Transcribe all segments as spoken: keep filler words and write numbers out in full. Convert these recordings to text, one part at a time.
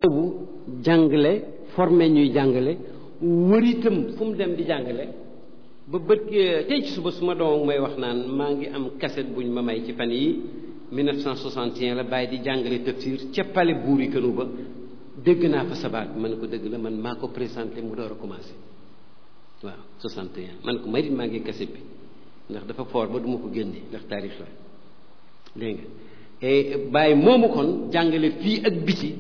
boobu jàngale formé ñuy jàngale wër itam fu mu dem di jàngale ba bët tey ci suba su ma doom may wax naan maa ngi am cassette buñ ma may ci fan yi mille neuf cent soixante et un la bàyyi di jàngale tafsir ca pale buuri kënu ba dégg naa fa sabaat ma ne ko dëgg la man maa ko présenté mu door a commencé waaw soixante et un man ko may dit maa ngi cassette bi ndax dafa foor ba duma ko génne ndax taarix la dégg nga bàyyi moomu kon jàngale fii ak biti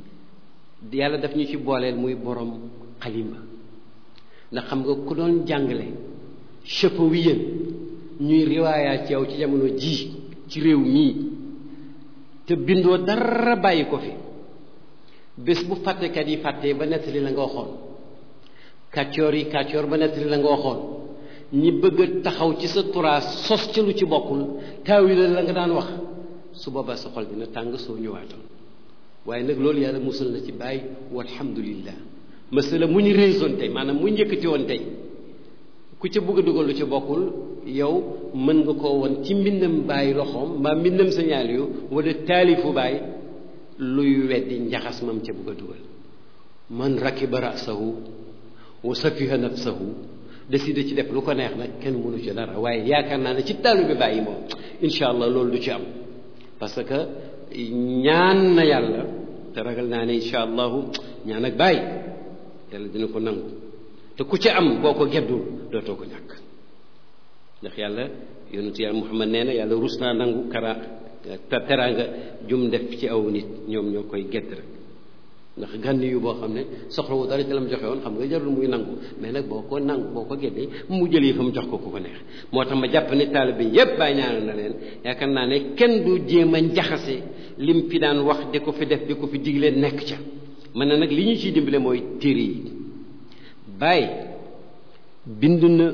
yàlla daf ñu ci booleel muy borom xalima ndax xam nga ku doon jàngale chafawiyan ñuy riwaayaa ci yow ci jamono ji ci réew mii te bindoo dara bàyyi ko fi bés bu fàttekat yi fàttee ba nettali la nga waxoon kàccoor yi kàccoor ba nettali la nga waxoon ñi bëgg a taxaw ci sa turaas sos ca lu ci bokkul taawila la nga daan wax su boobaa sa xol dina tàng soo ñëwaatoon waaye nag loolu yàlla musal na ci bàyyi walhamdulillah masala mu ñu raison tey maanaam mu njëkkati woon tey ku ca bëgg a dugal lu ci bokkul yow mën nga koo woon ci mbindam bàyyi loxoom mbaa mbindam signal yu wala taalifu bàyyi luy weddi njaxas mam ca bëgg a dugal man rakiba rasahu wa safiha nafsahu décidé ci def lu ko neex nag kenn mënu ci dara waaye yaakaar naa ne ci taalibe bàyyi moom incha allah loolu du ci am parce que ñaan na yàlla te ragal naa ne incha allahu ñaan ak bàyyi yàlla dina ko nangu te ku ci am boo ko geddul dootoo ko ñàkk ndax yàlla yonentu yàlla Muhammad nee na yàlla rus naa nangu kara teraanga jum def ci aw nit ñoom ñoo koy gedd rek ndax gànni yu boo xam ne soxlawu dara ci la mu joxe woon xam nga jarul muy nangu mais nag boo ko nangu boo ko geddee mu jëlee fa mu jox ko ku ko neex moo tax ma jàpp ne taalibe yépp bàyyi ñaanal na leen yaakaar naa ne kenn du jéem a njaxase lim fi daan wax di ko fi def di ko fi digle nekk ca man na nag li ñu ciy dimbale mooy téere yi bàyyi bind na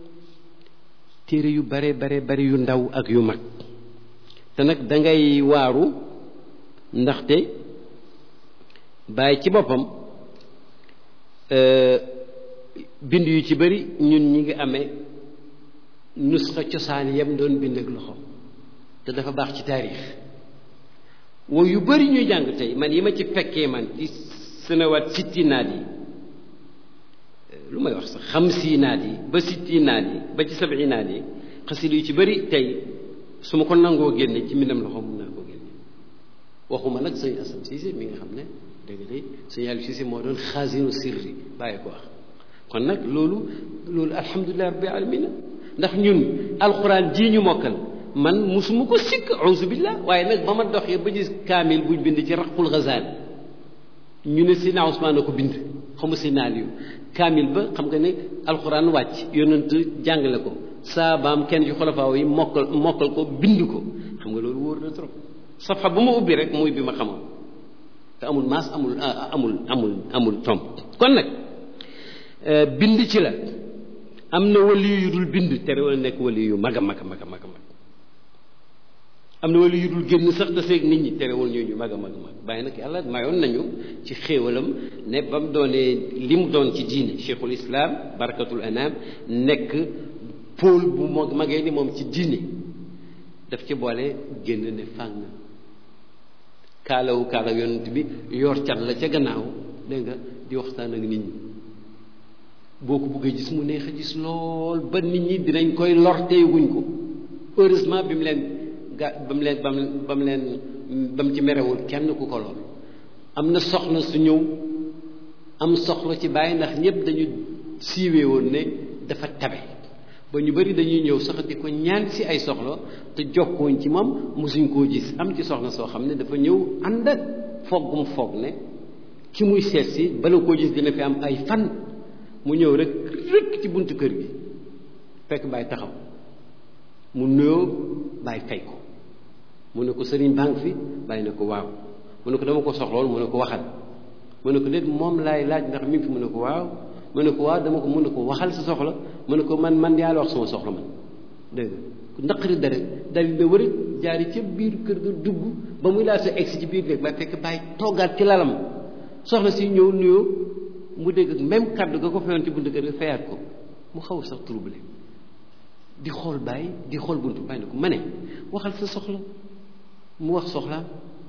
téere yu bare bare bare yu ndaw ak yu mag te nag dangay waaru ndaxte bàyyi ci boppam bind yu ci bari ñun ñi ngi amee nusxa cosaan yam doon bind ak loxo te dafa baax ci taarix woo yu bari ñuy jàng tey man yi ma ci fekkee man ci sënawaat sittinaat yi lu may wax sax xamsiinaat yi ba sittinaat yi ba ci sabinaat yi xasida yu ci bari tey su ma ko nangoo génne ci mbindam loxo mun naa koo génne waxuma nag sëñ Assane Cissé mi nga xam ne dégg day sëñ Aliou Cissé moo doon xaasinu sirri bàyyi ko wax kon nag loolu loolu alhamdulilah rabbil alamin ndax ñun alxuraan ji ñu mokkal man musuma ko sikk auzu billah waaye nag ba ma doxee ba gis kaamil buñ bind ci raqul Ghazali ñu ne Seydina Ousmane a ko bind xamu Seydina Aliou kaamil ba xam nga ne alxuraan wàcc yonent jàngale ko saabaam kenn ci xolofaaw yi mokkal mokkal ko bind ko xam nga loolu wóor na trop safa bu ma ubbi rek muy bi ma xamoon te amul maas amul amul amul amul tomb kon nag bind ci la am na wali yu dul bind tere wala nekk wali yu mag a mag a mag a mag a mag am na wali yu dul génn sax da seeg nit ñi terewul ñu ñu mag a mag a mag bàyyi nag yàlla mayoon nañu ci xéewalam ne ba mu doonee li mu doon ci diine cheikhul islam barakatul anam nekk pôle bu mag magee ni moom ci diine daf ci boole génn ne fàng kaalawu kaalaw yonent bi yor cat la ca gannaaw dégg nga di waxtaan ak nit ñi boo ko buggee gis mu neex a gis lool ba nit ñi dinañ koy lor teeguñ ko heureusement bi mu leen ga ba mu leen ba mu ba mu leen ba mu ci merewul kenn ku ko lool am na soxna su ñëw am soxla ci bàyyi ndax ñëpp dañu siiwee woon ne dafa tabe ba ñu bari dañuy ñëw sax di ko ñaan si ay soxla te jokkooñ ci moom mosuñ koo gis am ci soxna soo xam ne dafa ñëw ànd ak foggum foog ne ki muy seet si bala koo gis dina fi am ay fan mu ñëw rek rek ci buntu kër gi fekk bàyyi taxaw mu nuyoo bàyyi fay ko mu ne ko sëriñ bànk fi bàyyi ne ko waaw mu ne ko dama ko soxlool mu ne ko waxal mu ne ko déet moom laay laaj ndax mi ngi fi mu ne ko waaw mu ne ko waaw dama ko mu ne ko waxal sa soxla mu ne ko man man yaa la wax sama soxla man dégg nga naqari dara dal di wër jaari ca biir kër ga dugg ba muy laa sa egsi ci biir néeg ba fekk bàyyi toggaat ci lalam soxla si ñëw nuyoo mu dégg même kàddu ga ko fayoon ci buntu kër ga fayaat ko mu xaw sax troublé di xool bàyyi di xool buntu bàyyi ne ko ma ne waxal sa soxla mu wax soxlaam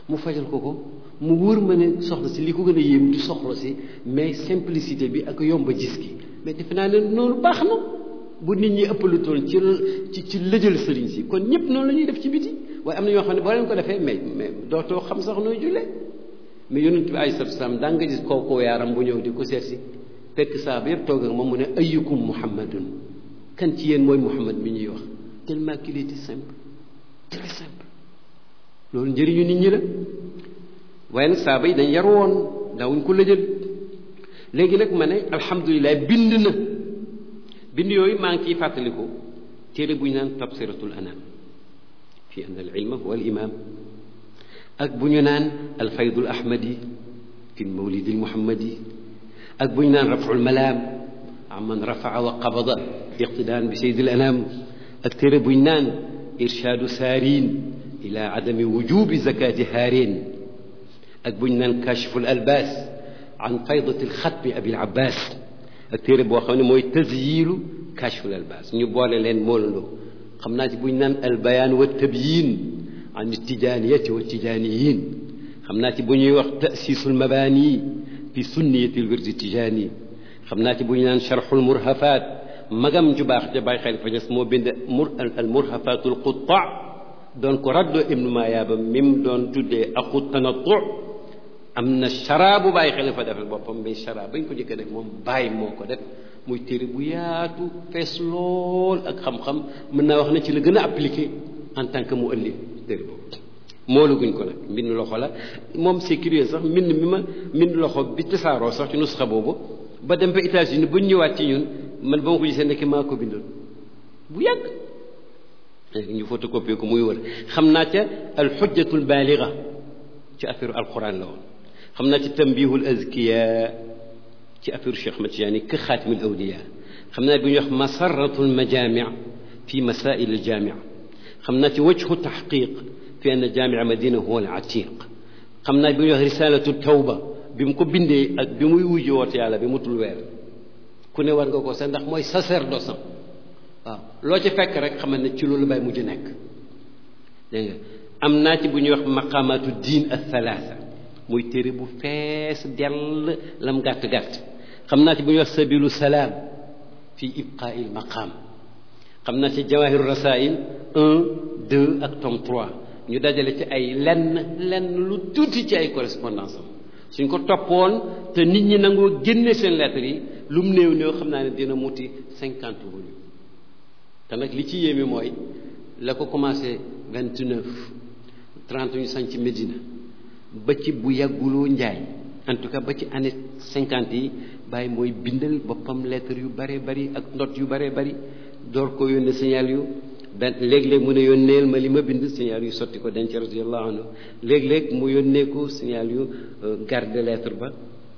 mu fajal ko ko mu wóor ma ne soxla si li ko gën a yéem du soxla si mais simplicité bi ak yomba gis gi mais defe naa ne noonu baax na bu nit ñi ëppalu toon ci ci ci lëjal sëriñ si kon ñëpp noonu la ñuy def ci biti waaye am na ñoo xam ne boo leen ko defee mais mais dootoo xam sax nooy jullee mais yonent bi alayhi salaatu salaam daa nga gis kooku yaaram bu ñëw di ko seet si fekk saa ba yëpp toog ak moom mu ne ayyukum muhammadun kan ci yéen mooy muhammad mi ñuy wax tellement qu'il était simple très simple loolu njëriñu nit ñi la waaye nag saaba yi dañ yar woon daawuñ ko lëjal léegi nag ma ne alhamdulilah bind na bind yooyu maa ngi ciy fàttaliku téere bu ñu naan tabsiratul anam fi anna al ilma huwa al imam ak bu ñu naan alfaydul ahmadi fi mawlidi muhammadi ak bu ñu naan raful malaam amman rafaa wa qabada iqtidaan bi sayyidil anam ak téere bu ñu naan irshaadu saarin ila adami wujubi zakati haarin ak bu ñu naan kashful albaas an faydati alxatmi abil abbas ak téere boo xam ne mooy tazyilu kashful albaas ñu boole leen moolandoo xam naa ci bu ñu naan albayaan wa tabyin an tijaaniyati wa tijaaniyin xam naa ci bu ñuy wax taasisul mabaani fi sunniyati lwirdi tijaani xam naa ci bu ñu naan sharxul murhafaat magam ju baax ja Baay Xalifa Ñas moo bind mur al murhafaatul qutta doon ko raddoo ibnu maayaaba mim doon tuddee aqu tanattu am na sharaabu Baay Xalifa defal boppam mais sharaab bañ ko njëkk a def moom Baay moo ko def muy téere bu yaatu fees lool ak xam-xam mën naa wax ne ci la gën a appliqué en tant que mu ëllëg téere boobu moolu guñ ko nag mbind loxo la moom c'est curieux sax mbind mi ma mbind loxo bi tasaaroo sax ci nusxa boobu ba dem ba États-Unis buñ ñëwaat ci ñun man ba ma ko gisee nekk maa ko bindoon bu yàgg ñu photocopie ko muy wër xam naa ca alxujjatul baaliga ci affaire alquran la woon xam naa ci tambihul azkiya ci affaire Cheikh Ahmad Tijaani ka xaatimul awliya xam naa bi ñuy wax masaratul majami fi masail al jami xam naa ci wajhu taxqiq fi anna jaamia madina huwa al atiq xam naa bi ñuy wax risalatu tawba bi mu ko bindee ak bi muy wujji woote yàlla bi mutul weer ku ne war nga ko sax ndax mooy sacerdoce waaw loo ci fekk rek xamal ne ci loolu bay mujj nekk dégg nga am naa ci bu ñuy wax maqamatu diin al thalatha muy téere bu fees dell lam gàtt-gàtt xam naa ci bu ñuy wax sabilu salaam fi ibqaai l maqam xam naa ci jawahiru rasail un deux ak tome trois ñu dajale ci ay lenn lenn lu tuuti ci ay correspondance am suñ ko toppoon te nit ñi nangoo génne seen lettres yi lu mu néew néew xam naa ne dina muti cinquante volumes te nag li ci yéeme mooy la ko commencé vingt neuf trente ñu sañ ci Médina ba ci bu yàgguloo njaay en tout cas ba ci année cinquante yi bàyyi mooy bindal boppam lettres yu bare bari ak ndot yu bare bari door ko yónnee signal yu benn léeg-léeg mu ne yónneel ma li ma bind signal yu sotti ko denc radiyallahu anhu léeg-léeg mu yónnee ko signal yu garde lettre ba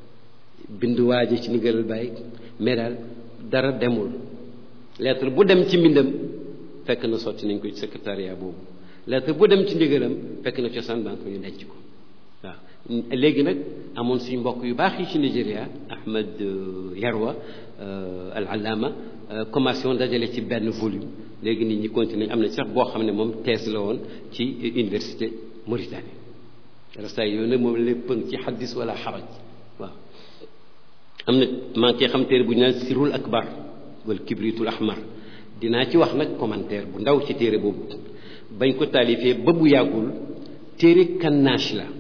bind waaje ci ndigalal bàyyi mais daal dara demul lettre bu dem ci mbindam fekk na sotti nañ ko ci secrétariat boobu lettre bu dem ci ndigalam fekk na cosaan baa ko ñu denc ko waaw léegi nag amoon suñu mbokk yu baax yi ci Nigeria Ahmed Yarwa al allama commencé woon dajale ci benn volume léegi nit ñi continuer am na sax boo xam ne moom thèse la woon ci université Mauritanie rasaay yooyu nag moom lépp pëng ci xaddis wala xaraj waaw am na maa ngi koy xam téere bu ñu naan sirul akbar wala kibritul ahmar dinaa ci wax nag commentaire bu ndaw ci téere boobu bañ ko taalifee ba bu yàggul téere kannaash la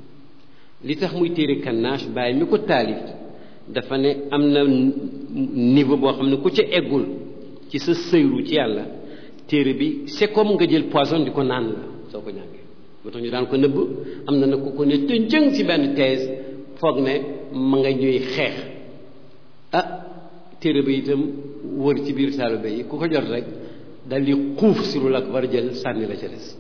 li tax muy téere kannaash bàyyi mi ko taalif dafa ne am na niveau boo xam ne ku ca eggul ci sa sëyru ci yàlla téere bi c'est comme nga jël poison di ko naan la soo ko ñàngee moo tax ñu daan ko nëbb am na nag ku ko ne tënjëng ci benn thèse foog ne ma nga ñuy xeex ah téere bi itam wër ci biir taalibe yi ku ko jot rek dal di xuuf sirul akbar jël sànni la ca des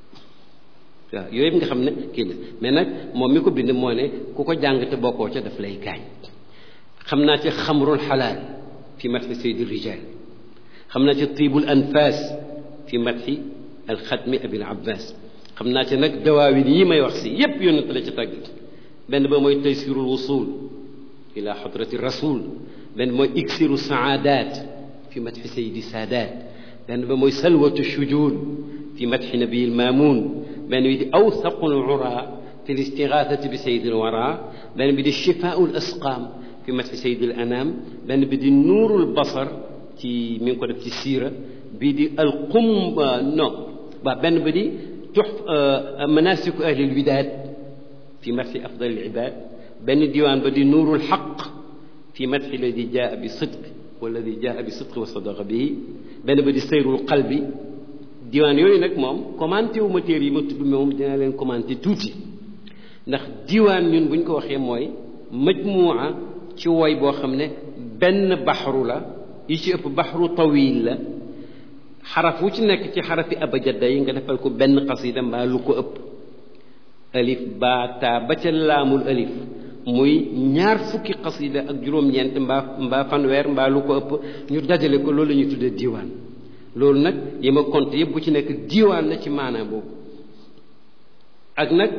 waaw yooyu yëpp nga xam ne kii la mais nag moom mi ko bind moo ne ku ko jàng te bokkoo ca daf lay gaañ xam naa ci xamrul xalaal fi matxi saydi rijal xam naa ci tiibul anfas fi matxi alxatmi abil abbas xam naa ci nag dawaawin yi may wax si yépp yónnate la ca tàgg benn ba mooy taysirul wusul ila xadrati rasul benn mooy iksiru saadat fi matxi saydi saadaat benn ba mooy salwatu shujud fi matxi nabiil maamun benn wi di awsaqul ura fi listigathati bi sayyidil wara benn bi di shifaa'ul asqaam fi madhi sayyidil anam benn bi di nuurul basar ci mi ngi ko def ci siira bii di alqum non waaw benn bi di tux manasiku ahlil widaad fi madhi afdalil ibaad benn diwaan ba di nuurul xaq fi madhi alladi jaa bi sidq walladi jaa bi sidq wa sadaqa bihi benn ba di sayrul qalbi diwaan yooyu nag moom commenté wu ma téere yi ma tudd moom dinaa leen commenté tuuti ndax diwaan ñun bu ñu ko waxee mooy majmuwa ci woy boo xam ne benn baxru la yi ci ëpp baxru tawil la xaraf wu ci nekk ci xarafi abajada yi nga defal ko benn xasida mbaa lu ko ëpp alif ba taa ba ca laamul alif muy ñaar fukki xasida ak juróom-ñeent mbaa mbaa fanweer mbaa lu ko ëpp ñu dajale ko loolu la ñuy tuddee diwaan loolu nag yi ma compte yëpp bu ci nekk diwaan la ci maanaam boobu ak nag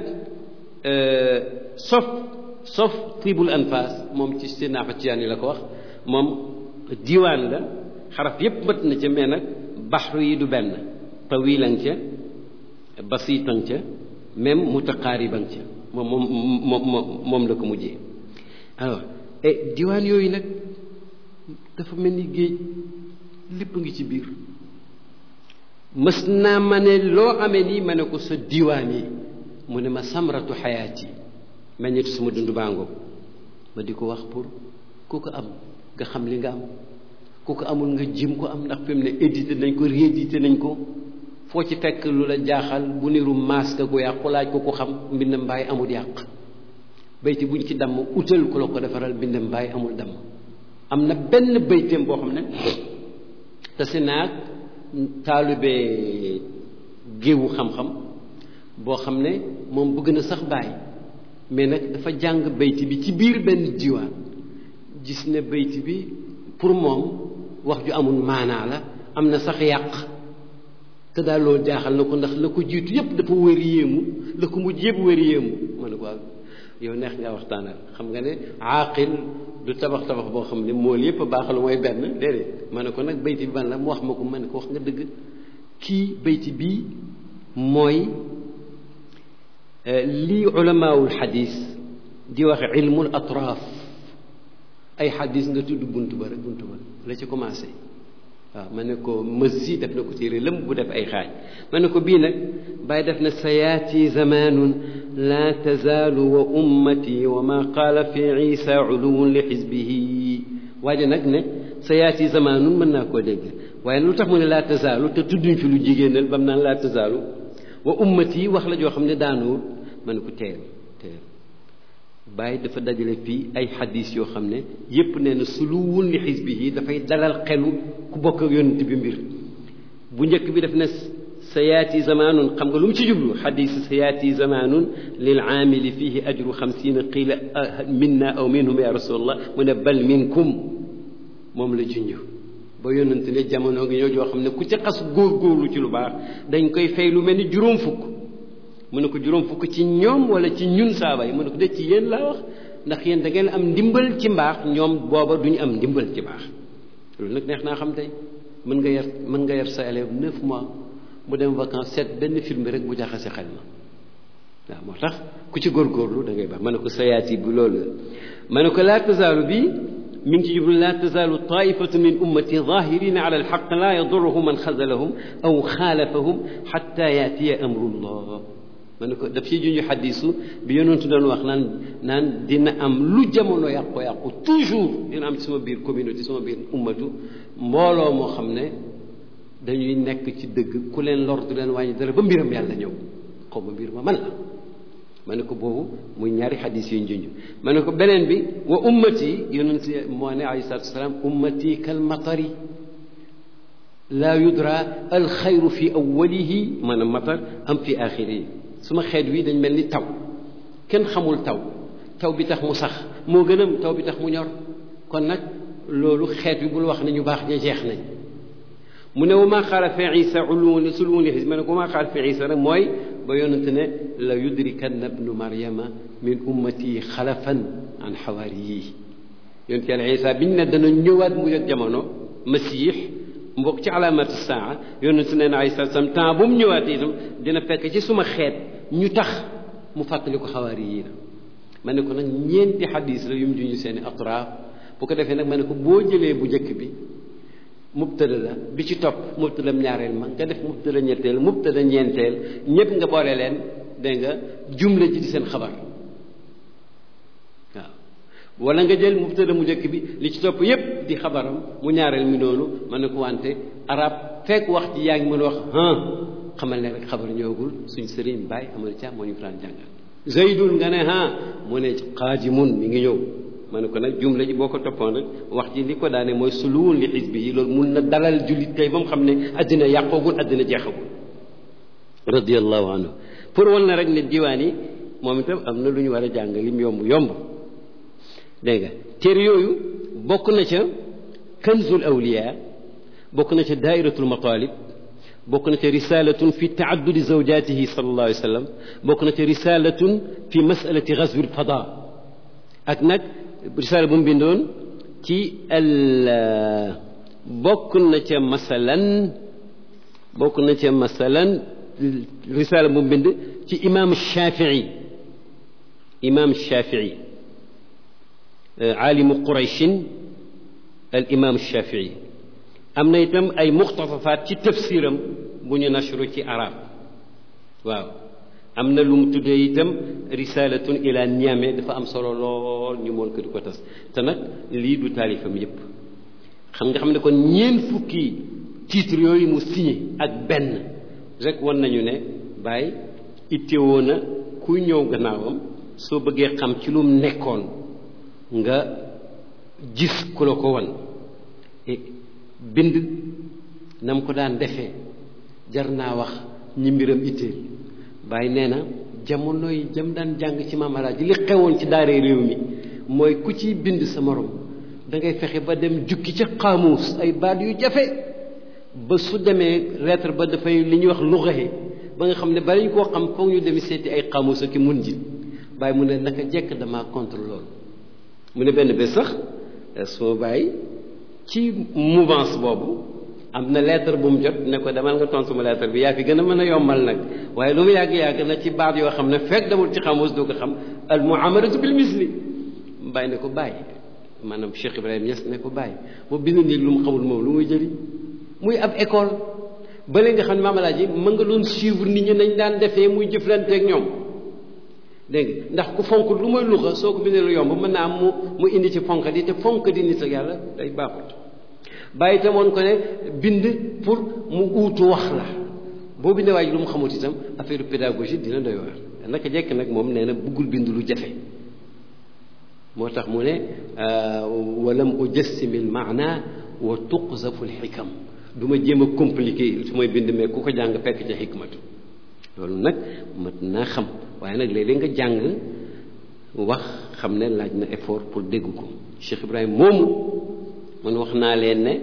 sof sof tibul anfas moom ci seen naafa ciyaan yi la ko wax moom diwaan la xaraf yëpp mat na ca mais nag baxru yi du benn tawilan ca basitan ca même mutaqaariban ca moom moom moom moom la ko mujjee alors et diwaan yooyu nag dafa mel ni géej lépp ngi ci biir mës naa ma ne loo amee nii ma ne ko sa diwaan yi mu ne ma samratu xayaat yi meññetu sama dund baangoo ma di ko wax pour ku ko am nga xam li nga am ku ko amul nga jim ko am ndax fi mu ne édité nañ ko réédité nañ ko foo ci fekk lu la jaaxal bu niru masque gu yàqu laaj ko ku xam mbind mbaay amul yàq bayti buñ ci damm utal ku la ko defaral mbind mbaay amul damm am na benn bayteem boo xam ne te si naag taalube géewu xam-xam boo xam ne moom bëgg na sax bàyyi mais nag dafa jàng bayti bi ci biir benn diwaan gis ne bayti bi pour moom wax ju amul maanaa la am na sax yàq te daal loolu jaaxal na ko ndax la ko jiitu yépp dafa wër yéemu la ko mujj yépp wër yéemu ma ne ko waaw yow neex nga waxtaanal xam nga ne aaqil du tabax tabax boo xam ne mool yépp baaxalu mooy benn déedéet ma ne ko nag bayti bi ban la mu wax ma ko ma ne ko wax nga dëgg kii bayti bii mooy lii ulamaawul xadis di wax ilmul atraaf ay xadis nga tudd buntu ba rek buntu ba la ci commencé waaw ma ne ko mësi def na ko téere lëm bu def ay xaaj ma ne ko bii nag bàyyi def na sayaati zamanun la tazaalu wa ummati wa ma qaala fi isa uluwun li xisbihi waaye nag ne sayaati zamanun mën naa koo dégg waaye lu tax mu ne laa tazaalu te tudduñ fi lu jigéenal bam naan laa tazaalu wa ummati wax la joo xam ne daanuwul ma ne ko teel teel bàyyi dafa dajale fii ay xadis yoo xam ne yépp nee na suluwun li xisbihi dafay dalal xelu ku bokk ak yonent bi mbir bu njëkk bi daf ne sayaati zamanun xam nga lu mu ci jublu xadis sayaati zamanun lil aamili fihi ajru xamsina qiila minna aw minhum ya rasulallah mu ne bal minkum moom la junj ba yonent ne jamono ngi ñëw joo xam ne ku ci xas góorgóorlu ci lu baax dañ koy fay lu mel ni juróom fukk mu ne ko juróom fukk ci ñoom wala ci ñun saaba yi mu ne ko de ci yéen laa wax ndax yéen da ngeen am ndimbal ci mbaax ñoom booba duñu am ndimbal ci baax loolu nag neex naa xam tey mën nga yar mën nga yar sa élève neuf mois mu dem vacances seet benn film rek bu jaxase xel ma waaw moo tax ku ci góorgóorlu da ngay baax ma ne ko sayaati bu loolu ma ne ko laa tazaalu bi mi ngi ci jublu laa tazaalu taifatu min ummati zahirina ala alxaq laa yadurruhum man xazalahum aw xaalafahum xatta yaatiya amrullah ma ne ko daf ciy junj xadisu bi yonentu doon wax naan naan dina am lu jamono yàqu-yàqu toujours dina am ci sama biir communauté sama biir ummatu mbooloo moo xam ne dañuy nekk ci dëgg ku leen lor du leen wàññi dara ba mbiram yàlla ñëw xaw ma mbir ma man la ma ne ko boobu muy ñaari xadis yuñ junj ma ne ko beneen bi wa ummati yonent moo ne alayhi salaatu wasalaam ummati kal matari laa yudra alxayru fi awwalihi maanaam matar am fi axirihi suma xeet wi dañ mel ni taw kenn xamul taw taw bi tax mu sax moo gën a taw bi tax mu ñor kon nag loolu xeet wi bul wax ne ñu baax ña jeex nañ mu ne wa maa qaala fi isa uluwun suluwun li ma ne ko wa maa qaala fi isa nag mooy ba yonente ne la yudrikanna ibnu maryama min ummati xalafan an xawaariyi yonente yàlla isa biñ ne dana ñëwaat mu yot jamono masiix mbokk ci alaamatu saa yonente ne na ay salaam temps bu mu ñëwaat itam dina fekk ci suma xeet ñu tax mu fàttali ko xawaari yi na ma ne ko nag ñeenti xadis la yu mu juñu seeni atraaf bu ko defee nag ma ne ko boo jëlee bu njëkk bi mubtada la bi ci topp mubtada ñaareel ma nga def mubtada ñetteel mubtada ñeenteel ñëpp nga boole leen dégg nga jumla ji di seen xabar waaw wala nga jël mubtada mu njëkk bi li ci topp yépp di xabaram mu ñaareel mi noonu ma ne ko wante arab fekk wax ci yaa ngi mën a wax ah xamal ne rek xabar ñëwagul suñ sëriñ Baay Amadou Thiam moo ñu ko daan jàngal zaydun nga ne ah mu ne qaajimun mi ngi ñëw ma ne ko nag jumla ji boo ko toppoon rek wax ji li ko daane mooy suluwul li xisbi yi loolu mun na dalal jullit tey ba mu xam ne addina yàqoogul addina jeexagul radiallahu anhu pour wal na rek ne diwaan yi moom itam am na lu ñu war a jàng lim yomb yomb dégg nga téere yooyu bokk na ca kanzul awliya bokk na ca daairatul matalib bokk na ca risalatun fi taaddudi zawjatihi sallallahu alayhi wa sallam bokk na ca risalatun fi masalati gazwi lfada ak nag risaala bu mu bindoon ci al bokk na ca masalan bokk na ca masalan risaala bu mu bind ci imam Shafii imam Shafii aalimu Qurayshin al imam Shafii am na itam ay muxtasafaat ci tafsiram bu ñu nashru ci arab waaw am na lu mu tuddee itam risalatun ila Niamey dafa am solo lool ñu mool ko di ko tas te nag lii du taalifam yépp xam nga xam ne kon ñeent fukki titre yooyu mu signé ak benn rek wan nañu ne Baay ittewoo na kuy ñëw gannaawam soo bëggee xam ci lu mu nekkoon nga gis ku la ko wan bind na mu ko daan defee jar naa wax ñi mbiram itteel Baay nee na jamono yi jam daan jàng ci Maam Alaaji li xewoon ci daaree réew mi mooy ku ciy bind sa morom da ngay fexe ba dem jukki ca xaamuus ay baat yu jafe ba su demee lettre ba dafay li ñuy wax lugahe ba nga xam ne bari ñu koo xam foog ñu demi seeti ay xaamuus ak mun ji Baay mu ne naka jekk damaa contre loolu mu ne benn bés sax soo Baay ci mouvance boobu am na lettre bu mu jot ne ko demal nga tontu ma lettre bi yaa fi gën a mën a yombal nag waaye lu mu yàgg-yàgg na ci baat yoo xam ne fekk demul ci xamuus doo ko xam al muamalatu bil misli Baay ne ko Baay maanaam Cheikh Ibrahima Niass ne ko Baay mu bind nii lu mu xamul moom lu muy jëriñ muy ab école ba léegi nga xam ne Maam Alaaji mën nga doon suivre nit ñi nañ daan defee muy jëflanteeg ñoom dégg nga ndax ku fonk lu muy luxa soo ko bindee lu yomb mën naa am mu mu indi ci fonk di te fonk di nit ak yàlla day baaxut Bàyyi itam woon ko ne bind pour mu uutu wax la boo bindee waaj lu mu xamut itam affaire pédagogie dina doy waar naka jekk nag moom nee na bëggul bind lu jafe moo tax mu ne walam ujassimil maana wa tuqzafu lxikam du ma jéem a compliqué su may bind mais ku ko jàng fekk ca xikmatu loolu nag mat naa xam waaye nag léeg-léeg nga jàng wax xam ne laaj na effort pour dégg ko Cheikh Ibrahima moomu man wax naa leen ne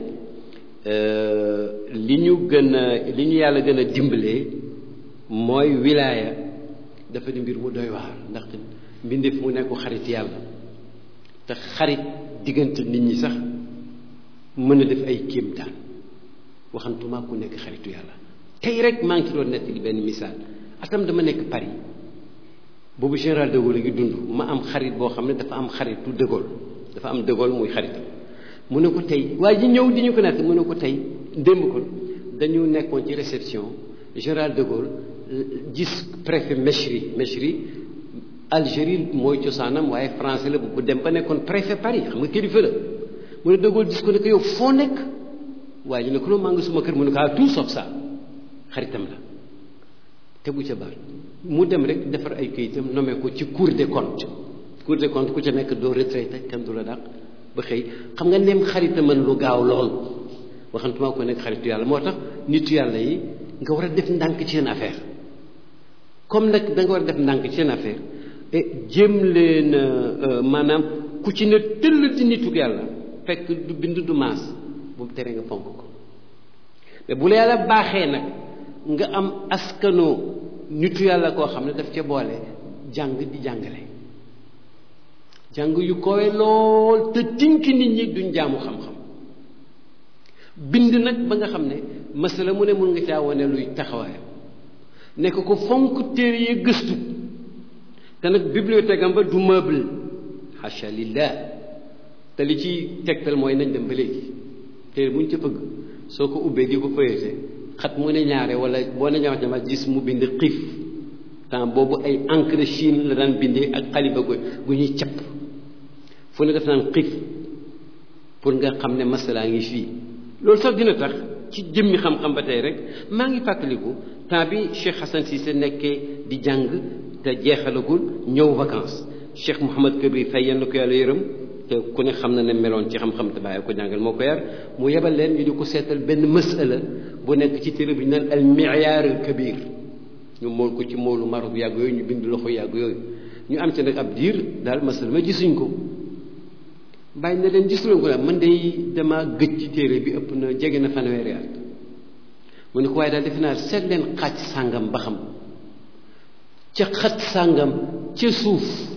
li ñu gën a li ñu yàlla gën a dimbalee mooy wilaaya dafa di mbir mu doy waar ndaxte mbindeef mu nekk xarit yàlla te xarit diggante nit ñi sax mën a def ay kéemtaan waxantuma ku nekk xaritu yàlla tey rek maa ngi ci doon nettali benn misaal atam dama nekk Paris boobu général de Gaulle ngi dund ma am xarit boo xam ne dafa am xaritu de Gaulle dafa am de Gaulle muy xaritam mu ne ko tey waaye ji ñëw di ñu ko nekk mu ne ko tey démb ko dañu nekkoon ci réception général de Gaulle gis préfet Mechri Mechri Algérie mooy cosaanam waaye français la bu dem ba nekkoon préfet Paris xam nga kilifa la mu ne de Gaulle gis ko ne ko yow foo nekk waaye ji ne ko noonu maa ngi suma kër mu ne ko ah tout sauf ça xaritam la tegu ca baat mu dem rek defar ay këyitam nommé ko ci cour des comptes cour des comptes ku ca nekk doo retraité kenn du la dàq ba xëy xam nga nem xarita mën lu gaaw lool waxantuma ko nekk xaritu yàlla moo tax nitu yàlla yi nga war a def ndànk ci seen affaire comme nag da nga war a def ndànk ci seen affaire et jéem leen maanaam ku ci ne tëll di nitu yàlla fekk du bind du maas bu mu tere nga fonk ko mais bu la yàlla baaxee nag nga am askanoo nitu yàlla koo xam ne daf ca boole jàng di jàngale jàng yu kowe lool te tinki nit ñi duñ jaamu xam-xam bind nag ba nga xam ne masala mu ne mun nga caa wane luy taxawaayam nekk ko fonk téere yi gëstu te nag bibliothèque am ba du meuble hacha lillah te li ci tegtal mooy nañ dem ba léegi téere bu ñu ca fëgg soo ko ubbee di ko fëyate xat mu ne ñaare wala boo ne ñawax ñama gis mu bind xiif temps boobu ay encre Chine la daan bindee ak xaliba gu gu ñuy capp fu ne def naan xiif pour nga xam ne masalaa ngi fii loolu sax dina tax ci jëmmi xam-xam ba tey rek maa ngi fàttaliku temps bi Cheikh Hassan Cissé nekkee di jàng te jeexalagul ñëw vacances Cheikh Mouhamad Kabir Faye yal na ko yàlla yërëm te ku ne xam na ne meloon ci xam-xam te bàyyi ko jàngal moo ko yar mu yebal leen ñu di ko seetal benn masala bu nekk ci téere bi ñu naan al mi'yar al kabir ñu mool ko ci moolu Maroc yàgg yooyu ñu bind loxo yàgg yooyu ñu am ci nag ab diir daal masala ma gisuñ ko bàyyi na leen gisuleen ko daal man day dama gëj ci téere bi ëpp na jege na fanweeri at mu ne ko waaye daal defe naa seet leen xaaj sàngam ba xam ca xat sàngam ca suuf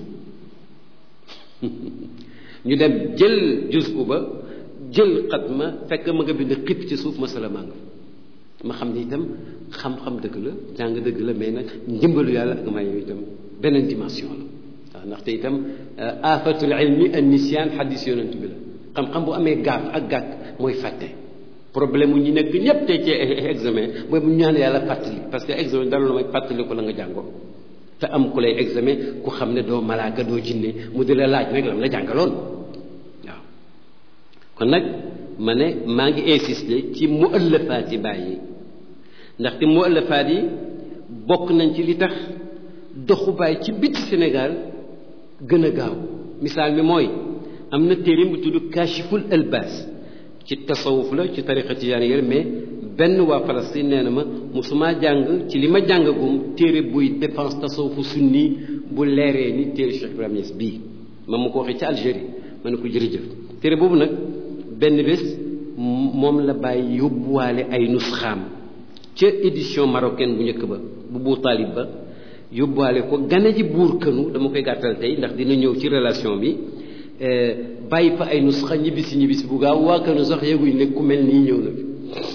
ñu dem jël jus bu ba jël xat ma fekk ma nga bind xib ci suuf masala maa nga ma xam ni itam xam-xam dëgg la jàng dëgg la mais nag njëmbalu yàlla ak may itam beneen dimension la waaw ndaxte itam afatul ilmi an nisyan xadis yonent bi la xam-xam bu amee gaaf ak gàkk mooy fàtte problème mu ñi nekk ñépp tey ci examen mooy bu ñu ñaan yàlla fàttali parce que examen dara la mooy fàttali ko la nga jàngoo te am ku lay examen ku xam ne doo malaaka doo jinne mu di la laaj rek lam la jàngaloon waaw kon nag ma ne maa ngi insister ci muallafaat yi bàyyi ndaxte muallafaat yi bokk nañ ci li tax doxu bàyyi ci biti Sénégal gën a gaaw misaal mi mooy am na téere bu tudd Kashiful Albas ci tasawuf la ci tariqa tijaaniyya mais benn waa Palestine nee na ma musuma jàng ci li ma jàngagum téere buy défense tasawufu sunni bu leeree ni téere Cheikh Ibrahima Niass bii ma ma ko waxee ci Algérie ma ne ko jërëjëf téere boobu nag benn bés moom la bàyyi yóbbuwaale ay nusxaam ca édition marocaine bu njëkk ba bu buur taalib ba yóbbuwaale ko gane ji buur kënu dama koy gàttal tey ndax dina ñëw ci relation bi bàyyi fa ay nusxa ñibbisi ñibbisi bu gaaw waa kënu sax yëguñ ne ku mel nii ñëw na fi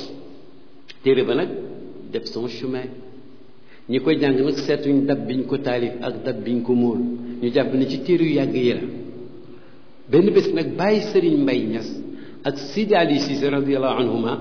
téere ba nag def son chemin ñi koy jàng nag seetuñ dab biñ ko taalif ak dab biñ ko móol ñu jàpp ne ci téere yu yàgg yi la benn bés nag bàyyi Serigne Mbaye Niass ak Sidi Ali Cissé radiallahu anhuma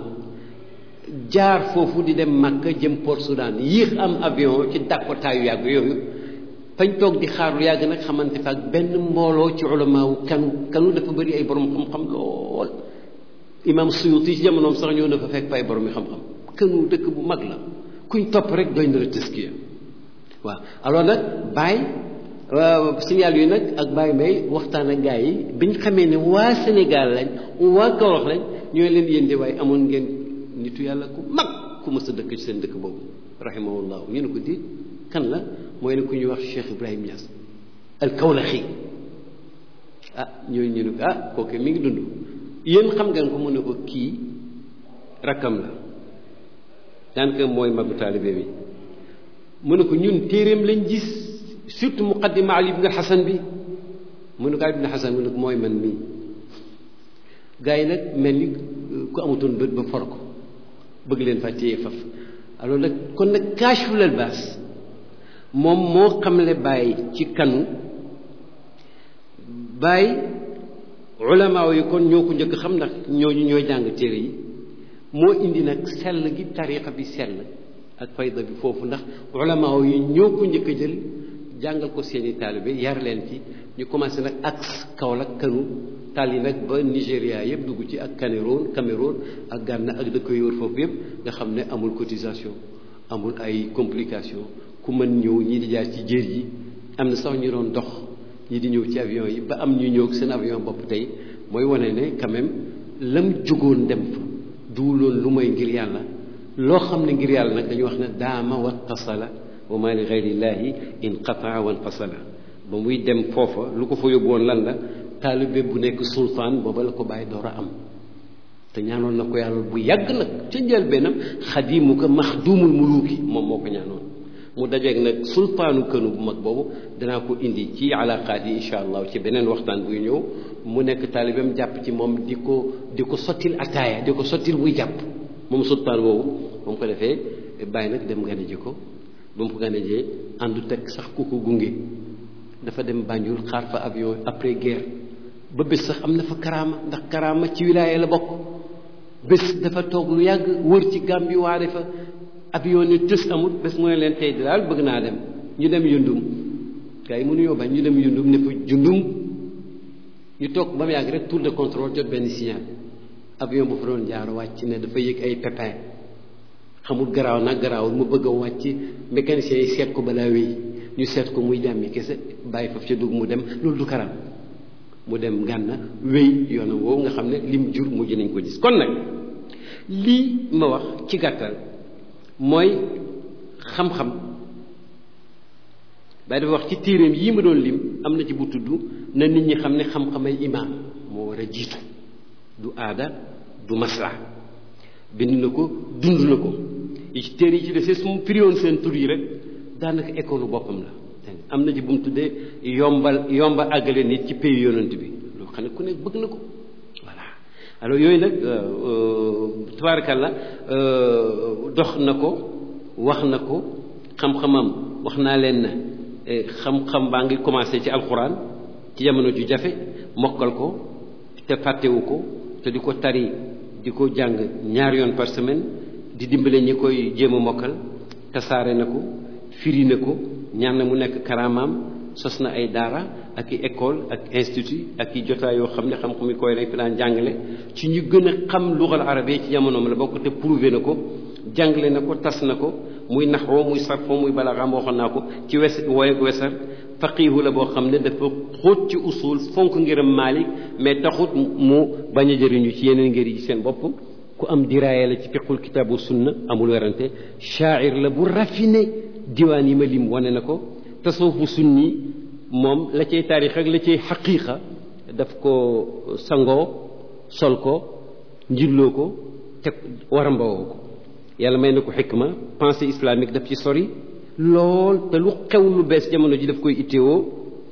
jaar foofu di dem Makka jëm Port Soudan yéex am avion ci dàqotaayu yàgg yooyu fañ toog di xaar lu yàgg nag xamante fa ak benn mbooloo ci ulamaawu kanu kanu dafa bëri ay borom xam-xam lool imam Suyuti ci jamonoom sax ñëw na fa fekk fa ay borom yi xam-xam kanu dëkk bu mag la kuñ topp rek doy na la tëskiya waaw alors nag Baye signal yu nag ak Baye Mbaye waxtaan ak gars yi biñ xamee ne waa Sénégal lañ waa Kaolack lañ ñooy leen yénde waaye amoon ngeen nitu yàlla ku mag ku mës a dëkk ci seen dëkk boobu rahimahullahu ñu ne ko di kan la mooy ne ku ñuy wax Cheikh Ibrahima Niass al Kawlaxi ah ñooñu ñu ne ko ah kooku mi ngi dund yéen xam ngeen ko mu ne ko kii rakkam la daanaka mooy magu taalibe bi mu ne ko ñun téeréem lañ gis surtout muqaddima Ali ibn Hasan bi mu ne ko Ali ibn Hasan mu ne ko mooy man mii gars yi nag mel ni ku amutoon bët ba for ko bëgg leen fa téye faf alors nag kon nag Kashiful Albas moom moo xamle Baye ci kanu Baye ulamaa yi kon ñoo ko njëkk xam ndax ñooñu ñooy jàng téere yi moo indi nag sell gi tariqa bi sell ak fayda bi foofu ndax ulamaa yi ñoo ko njëkk a jël jàngal ko seeni taalibe yar leen ci ñu commencé nag axe Kaolack kanu tàlli nag ba Nigéria yëpp dugg ci ak Cameroun Cameroun ak Ghana ak dëkk yu wër foofu yëpp nga xam ne amul cotisation amul ay complication ku mën ñëw ñii di jaar ci jéer yi am na sax ñu doon dox ñii di ñëw ci avion yi ba am ñu ñëw seen avion bopp tey mooy wane ne quand même lam jugoon dem fa duuloon lu may ngir yàlla loo xam ne ngir yàlla nag dañu wax ne daama wattasala wa ma li gayrillahi inqataa wa infasala ba muy dem foofa lu ko fa yóbbu woon lan la taalibe bu nekk sultaan booba la ko bàyyi door a am te ñaanoon na ko yàlla bu yàgg nag ca njëlbeenam xadimu ko maxdumul muluki moom moo ko ñaanoon mu dajeeg nag sultaanu kënu bu mag boobu danaa ko indi ci alaqaat yi incha allah ci beneen waxtaan buy ñëw mu nekk taalibeem jàpp ci moom di ko di ko sottil ataaya di ko sottil buy jàpp moom sultaan boobu moom ko defee bàyyi nag dem gane ji ko ba mu ko gane jee àndu teg sax ku ko gunge dafa dem Banjul xaar fa avion après guerre ba bés sax am na fa karaama ndax karaama ci wilaya la bokk bés dafa toog lu yàgg wër ci Gàmbi waare fa avion ni tës amul bés mu ne leen tey daal bëgg naa dem ñu dem yundum gars yi mënuñoo bañ ñu dem yundum ne fa jundum ñu toog ba mu yàgg rek tour de contrôle jot benn signal avion bu fa doon jaar wàcc ne dafa yëg ay pépin xamul garaaw nag garaawul mu bëgg a wàcc mécanicien yi seet ko balaa wéy ñu seet ko muy jàmmi kese bàyyi foofu ca dugg mu dem loolu du karam mu dem Gànna wéy yoonam woowu nga xam ne lim jur mujj nañ ko gis kon nag lii ma wax ci gàttal mooy xam-xam bay dafa wax ci téeréem yii ma doon lim am na ci bu tudd na nit ñi xam ne xam-xamay imaam moo war a jiitu du aada du masla bind na ko dund na ko yi ci téere yi ci desee su mu firiwoon seen tur yi rek daanaka école boppam la am na ci bu mu tuddee yombal yombal àggale nit ci pays yonent bi loo xam ne ku nekk bëgg na ko voilà alors yooyu nag tabaarakalla dox na ko wax na ko xam-xamam wax naa leen na xam-xam baa ngi commencé ci alxuraan ci jamono ju jafe mokkal ko te fàttewu ko te di ko tari di ko jàng ñaari yoon par semaine di dimbale ñi koy jéem a mokkal tasaare na ko firi na ko ñaan na mu nekk karamaam sos na ay daara ak i école ak institut ak i jotaay yoo xam ne xam-xam yi koy lañ fi daan jàngale ci ñu gën a xam lugal arabe ci jamonoom la bokk te prouvé na ko jàngale na ko tas na ko muy naxoo muy sarfo muy balaxam waxoon naa ko ci wes woyeg wesar faqiihu la boo xam ne dafa xóot ci usul fonk ngiram Maalik mais taxut mu bañ a jëriñu ci yeneen ngir yi seen bopp ku am diraaya la ci fiqul kitaabu sunna amul werante shaair la bu raffiné diwaan yi ma lim wane na ko tasawufu sunni moom la cay taarix ak la cay xaqiiqa daf ko sangoo sol ko njilloo ko teg war a mbawoo ko yàlla may na ko xikma pensée islamique daf ci sori lool te lu xew lu bees jamono ji daf koy itteewoo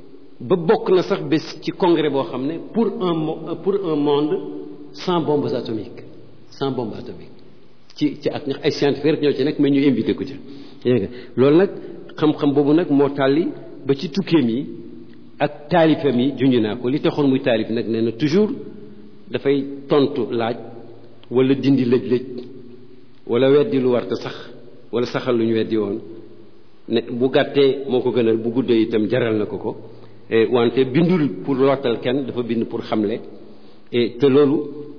ba bokk na sax bés ci congrès boo xam ne pour un pour un monde sans bombes atomiques sans bombes atomiques ci ci ak ay scientifique rek ñoo ci nekk mais ñu invité ko ci dégg nga loolu nag xam-xam boobu nag moo tàlli ba ci tukkeem yi ak taalifam yi junj naa ko li taxoon muy taalif nag nee na toujours dafay tontu laaj wala dindi lëj-lëj wala weddi lu warta sax wala saxal lu ñu weddi woon ne bu gàttee moo ko gënal bu guddee itam jaral na ko ko wante bindul pour lottal kenn dafa bind pour xamle te loolu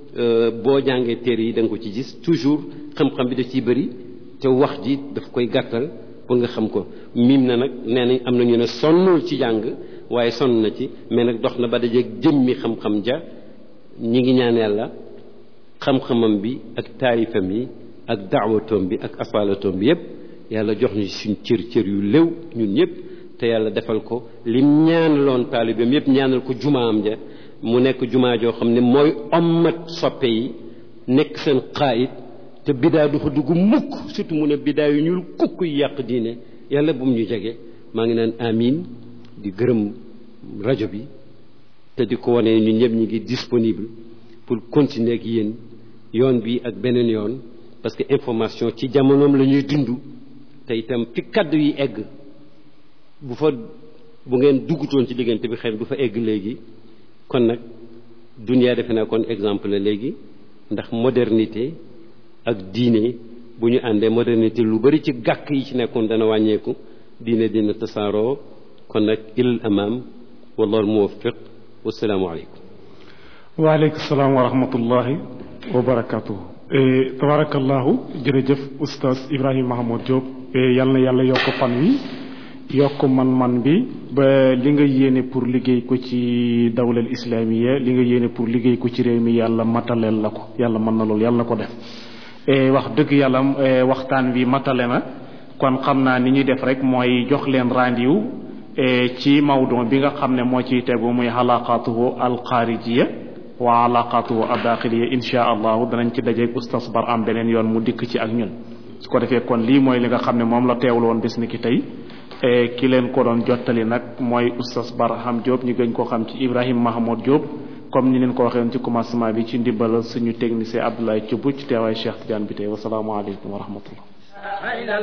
boo jàngee téere yi da nga ko ci gis toujours xam-xam bi da ciy bëri te wax ji daf koy gàttal pour nga xam ko miim na nag nee nañ am na ñu ne sonnul ci jàng waaye sonn na ci mais nag dox na ba dajeeg jëmmi xam-xam ja ñi ngi ñaan yàlla xam-xamam bi ak taarifam yi ak daawatoom bi ak asaalatoom bi yépp yàlla jox ñu suñ cër cër yu léw ñun ñëpp te yàlla defal ko lim ñaanaloon taalibeem yépp ñaanal ko jumaam ja mu nekk jumaa joo xam ne mooy ommat soppe yi nekk seen xaayit te bidaa du fa dugg mukk surtout mu ne bidaa yu ñuul kukk yu yàq diine yàlla bu mu ñu jege maa ngi naan amin di gërëm rajo bi te di ko wane ñun ñëpp ñu ngi disponible pour continuer ak yéen yoon bi ak beneen yoon parce que information ci jamonoom la ñuy dund te itam fi kaddu yi egg bu fa bu ngeen duggutoon ci diggante bi xel du fa egg léegi kon nag dunia defe naa kon exemple la léegi ndax modernité ak diine bu ñu àndee modernité lu bari ci gàkk yi ci nekkoon dana wàññeeku diine dina tasaaroo kon nag ilal amaam wallahu muwaffiq wasalaamu aleykum waaleykum salaam wa rahmatullahi wa barakatuh tabarakallahu jërëjëf oustaz Ibrahima Mahmoud Diop yal na yàlla yokk fan wi yokk man-man bi ba li nga yéene pour liggéey ko ci dawlal islamiya li nga yéene pour liggéey ko ci réew mi yàlla mataleel la ko yàlla mën na loolu yàlla na ko def wax dëgg yàlla waxtaan wi matale na kon xam naa ni ñuy def rek mooy jox leen rendez-vous ci mawdon bi nga xam ne moo ciy tegu muy xalaqaatuhu alxaarijiya wa alaqaatuhu addaxiliya insha allahu danañ ci dajeeg oustaz Bar am beneen yoon mu dikk ci ak ñun su ko defee kon lii mooy li nga xam ne moom la teewlu woon bés ni ki tey ki leen ko doon jottali nag mooy oustaz Barham Diop ñu gën koo xam ci Ibrahima Mahmoud Diop comme ni leen ko waxee woon ci commencement bi ci ndimbal suñu technicien Abdoulaye Thioub ci teewaay Cheikh Tidiane bi tey wasalaamaaleykum wa rahmatullah